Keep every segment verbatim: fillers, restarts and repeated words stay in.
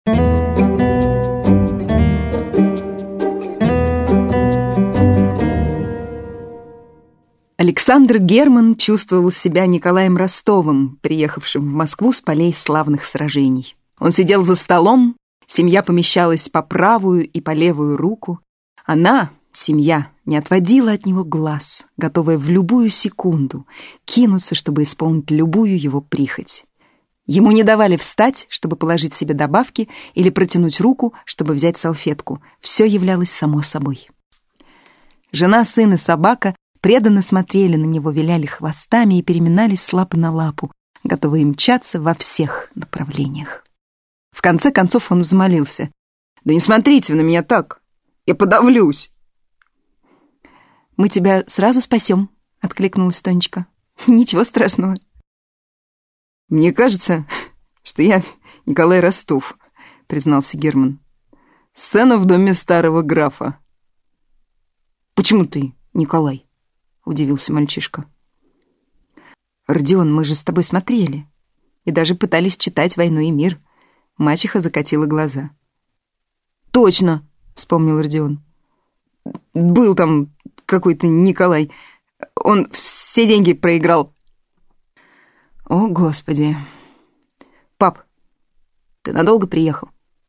Александр Герман чувствовал себя Николаем Ростовым, приехавшим в Москву с полей славных сражений. Он сидел за столом, семья помещалась по правую и по левую руку. Она, семья, не отводила от него глаз, готовая в любую секунду кинуться, чтобы исполнить любую его прихоть. Ему не давали встать, чтобы положить себе добавки, или протянуть руку, чтобы взять салфетку. Все являлось само собой. Жена, сын и собака преданно смотрели на него, виляли хвостами и переминались с лапы на лапу, готовые мчаться во всех направлениях. В конце концов он взмолился: «Да не смотрите вы на меня так! Я подавлюсь!» «Мы тебя сразу спасем», — откликнулась Тонечка. «Ничего страшного». «Мне кажется, что я Николай Ростов», — признался Герман. «Сцена в доме старого графа». «Почему ты Николай?» — удивился мальчишка. «Родион, мы же с тобой смотрели и даже пытались читать «Войну и мир». Мачеха закатила глаза. «Точно!» — вспомнил Родион. «Был там какой-то Николай. Он все деньги проиграл». «О, Господи! Пап, ты надолго приехал?»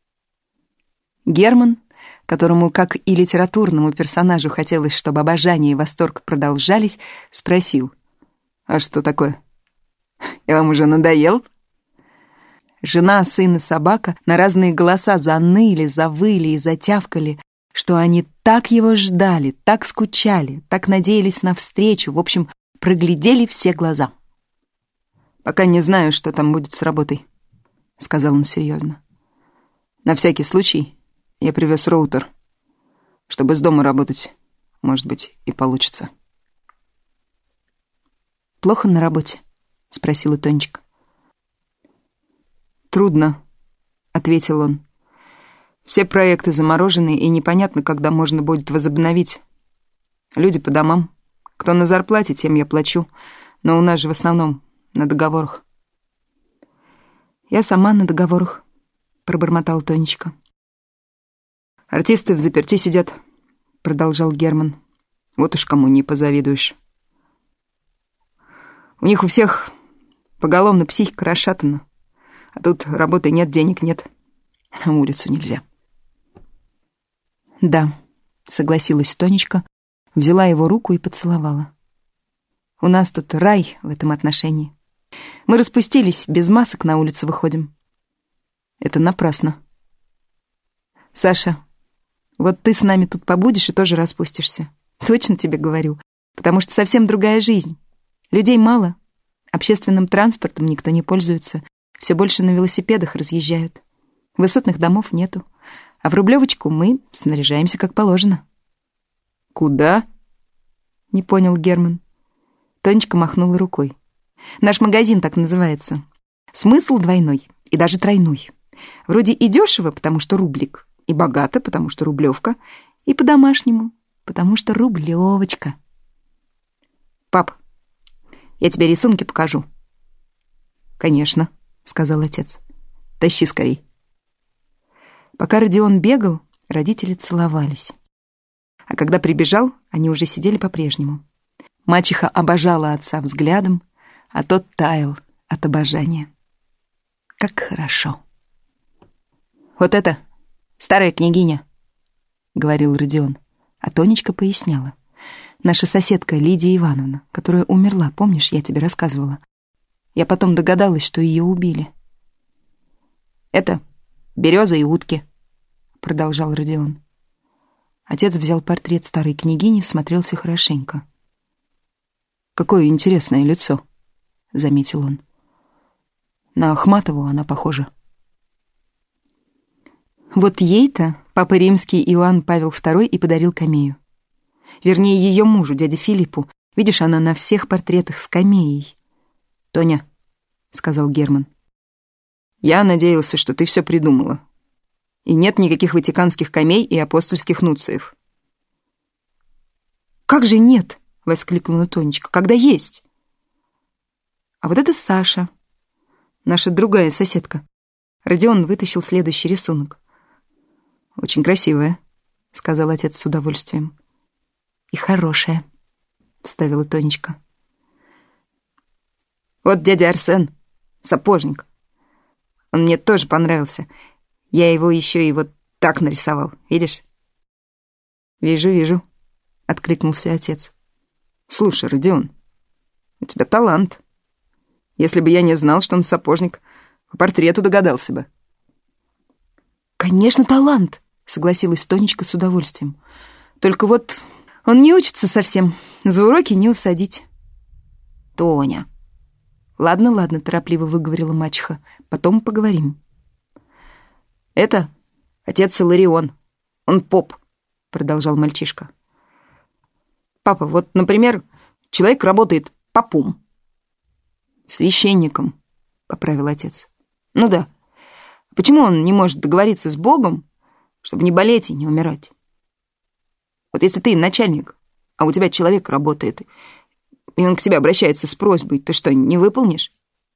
Герман, которому, как и литературному персонажу, хотелось, чтобы обожание и восторг продолжались, спросил: «А что такое? Я вам уже надоел?» Жена, сын и собака на разные голоса заныли, завыли и затявкали, что они так его ждали, так скучали, так надеялись на встречу, в общем, проглядели все глаза. «Пока не знаю, что там будет с работой», — сказал он серьезно. «На всякий случай я привез роутер, чтобы с дома работать, может быть, и получится». «Плохо на работе?» — спросила Тонечка. «Трудно», — ответил он. «Все проекты заморожены, и непонятно, когда можно будет возобновить. Люди по домам. Кто на зарплате, тем я плачу, но у нас же в основном на договорах». «Я сама на договорах», — пробормотала Тонечка. «Артисты взаперти сидят», — продолжал Герман. «Вот уж кому не позавидуешь. У них у всех поголовно психика расшатана. А тут работы нет, денег нет. На улицу нельзя». «Да», — согласилась Тонечка, взяла его руку и поцеловала. «У нас тут рай в этом отношении. Мы распустились, без масок на улицу выходим». «Это напрасно». «Саша, вот ты с нами тут побудешь и тоже распустишься. Точно тебе говорю, потому что совсем другая жизнь. Людей мало, общественным транспортом никто не пользуется, все больше на велосипедах разъезжают. Высотных домов нету, а в Рублевочку мы снаряжаемся как положено». «Куда?» — не понял Герман. Тонечка махнула рукой. «Наш магазин так называется. Смысл двойной и даже тройной. Вроде и дешево, потому что рублик, и богато, потому что рублевка, и по-домашнему, потому что рублевочка». «Пап, я тебе рисунки покажу». «Конечно», — сказал отец. «Тащи скорей». Пока Родион бегал, родители целовались. А когда прибежал, они уже сидели по-прежнему. Мачеха обожала отца взглядом, а тот таял от обожания. Как хорошо. «Вот это старая княгиня», — говорил Родион, а Тонечка поясняла. «Наша соседка Лидия Ивановна, которая умерла, помнишь, я тебе рассказывала? Я потом догадалась, что ее убили». «Это береза и утки», — продолжал Родион. Отец взял портрет старой княгини, всмотрелся хорошенько. «Какое интересное лицо», — заметил он. «На Ахматову она похожа». Вот ей-то папа римский Иоанн Павел второй и подарил камею. Вернее, ее мужу, дяде Филиппу. Видишь, она на всех портретах с камеей. «Тоня», — сказал Герман, — «я надеялся, что ты все придумала. И нет никаких ватиканских камей и апостольских нуциев». «Как же нет?» — воскликнула Тонечка. «Когда есть?» «А вот это Саша, наша другая соседка. Родион вытащил следующий рисунок. «Очень красивая», — сказал отец с удовольствием. «И хорошая», — вставила Тонечка. «Вот дядя Арсен, сапожник. Он мне тоже понравился. Я его еще и вот так нарисовал, видишь?» «Вижу, вижу», — откликнулся отец. «Слушай, Родион, у тебя талант. Если бы я не знал, что он сапожник, по портрету догадался бы». «Конечно, талант», — согласилась Тонечка с удовольствием. «Только вот он не учится совсем, за уроки не усадить». «Тоня». «Ладно, ладно», — торопливо выговорила мачеха. «Потом поговорим». «Это отец Иларион. Он поп», — продолжал мальчишка. «Папа, вот, например, человек работает попом». «Священником», — поправил отец. «Ну да. Почему он не может договориться с Богом, чтобы не болеть и не умирать? Вот если ты начальник, а у тебя человек работает, и он к тебе обращается с просьбой, ты что, не выполнишь?»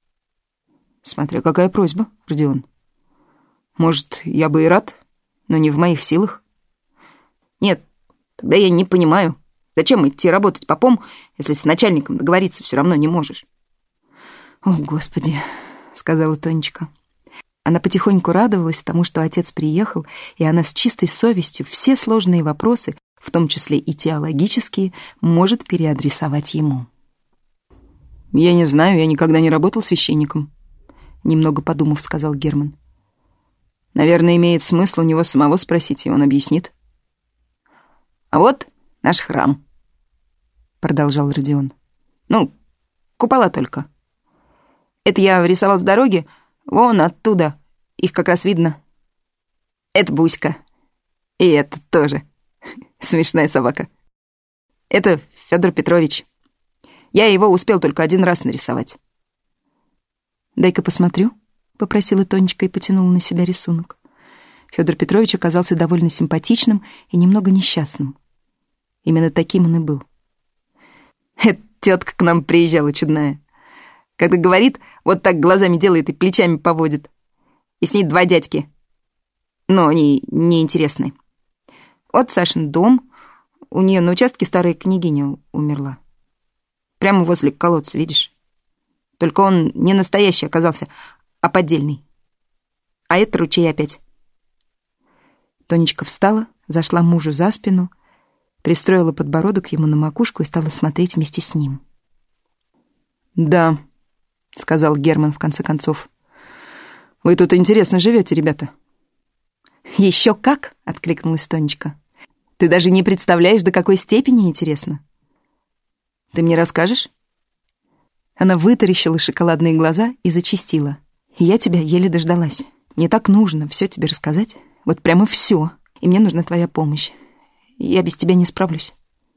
«Смотря какая просьба, Родион. Может, я бы и рад, но не в моих силах». «Нет, тогда я не понимаю, зачем идти работать попом, если с начальником договориться все равно не можешь?» «О, Господи», — сказала Тонечка. Она потихоньку радовалась тому, что отец приехал, и она с чистой совестью все сложные вопросы, в том числе и теологические, может переадресовать ему. «Я не знаю, я никогда не работал священником», — немного подумав, сказал Герман. «Наверное, имеет смысл у него самого спросить, и он объяснит». «А вот наш храм», — продолжал Родион. «Ну, купола только. Это я рисовал с дороги, вон оттуда, их как раз видно. Это Буська, и это тоже. Смешная собака. Это Федор Петрович. Я его успел только один раз нарисовать». «Дай-ка посмотрю», — попросила Тонечка и потянула на себя рисунок. Федор Петрович оказался довольно симпатичным и немного несчастным. Именно таким он и был. «Эта тетка к нам приезжала чудная. Когда говорит, вот так глазами делает и плечами поводит. И с ней два дядьки. Но они неинтересны. Вот Сашин дом. У нее на участке старая княгиня умерла. Прямо возле колодца, видишь? Только он не настоящий оказался, а поддельный. А это ручей опять». Тонечка встала, зашла мужу за спину, пристроила подбородок ему на макушку и стала смотреть вместе с ним. «Да», — сказал Герман в конце концов. «Вы тут интересно живете, ребята». «Еще как!» — откликнулась Тонечка. «Ты даже не представляешь, до какой степени интересно». «Ты мне расскажешь?» Она вытаращила шоколадные глаза и зачастила. «Я тебя еле дождалась. Мне так нужно все тебе рассказать. Вот прямо все. И мне нужна твоя помощь. Я без тебя не справлюсь».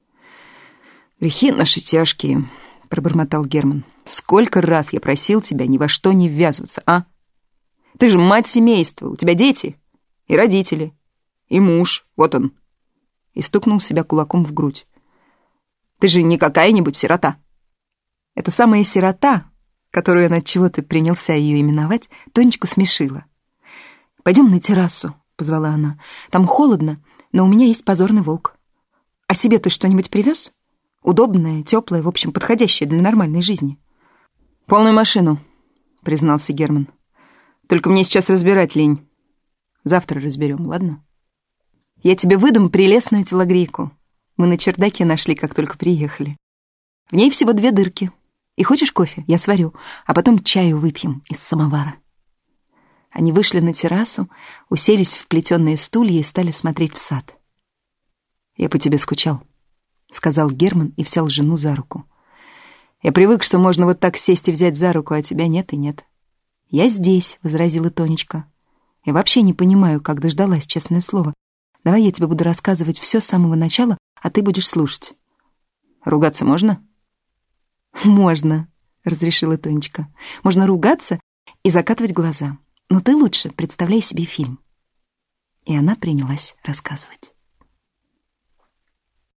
«Грехи наши тяжкие», — пробормотал Герман. «Сколько раз я просил тебя ни во что не ввязываться, а? Ты же мать семейства, у тебя дети и родители, и муж, вот он». И стукнул себя кулаком в грудь. «Ты же не какая-нибудь сирота». Эта самая сирота, которую он от чего-то принялся ее именовать, Тонечку смешила. «Пойдем на террасу», — позвала она. «Там холодно, но у меня есть позорный волк. А себе ты что-нибудь привез? Удобное, теплое, в общем, подходящее для нормальной жизни». «Полную машину», — признался Герман. «Только мне сейчас разбирать лень. Завтра разберем, ладно? Я тебе выдам прелестную телогрейку. Мы на чердаке нашли, как только приехали. В ней всего две дырки. И хочешь кофе? Я сварю, а потом чаю выпьем из самовара». Они вышли на террасу, уселись в плетеные стулья и стали смотреть в сад. «Я по тебе скучал», — сказал Герман и взял жену за руку. «Я привык, что можно вот так сесть и взять за руку, а тебя нет и нет». «Я здесь», — возразила Тонечка. «Я вообще не понимаю, как дождалась, честное слово. Давай я тебе буду рассказывать все с самого начала, а ты будешь слушать». «Ругаться можно?» «Можно», — разрешила Тонечка. «Можно ругаться и закатывать глаза. Но ты лучше представляй себе фильм». И она принялась рассказывать.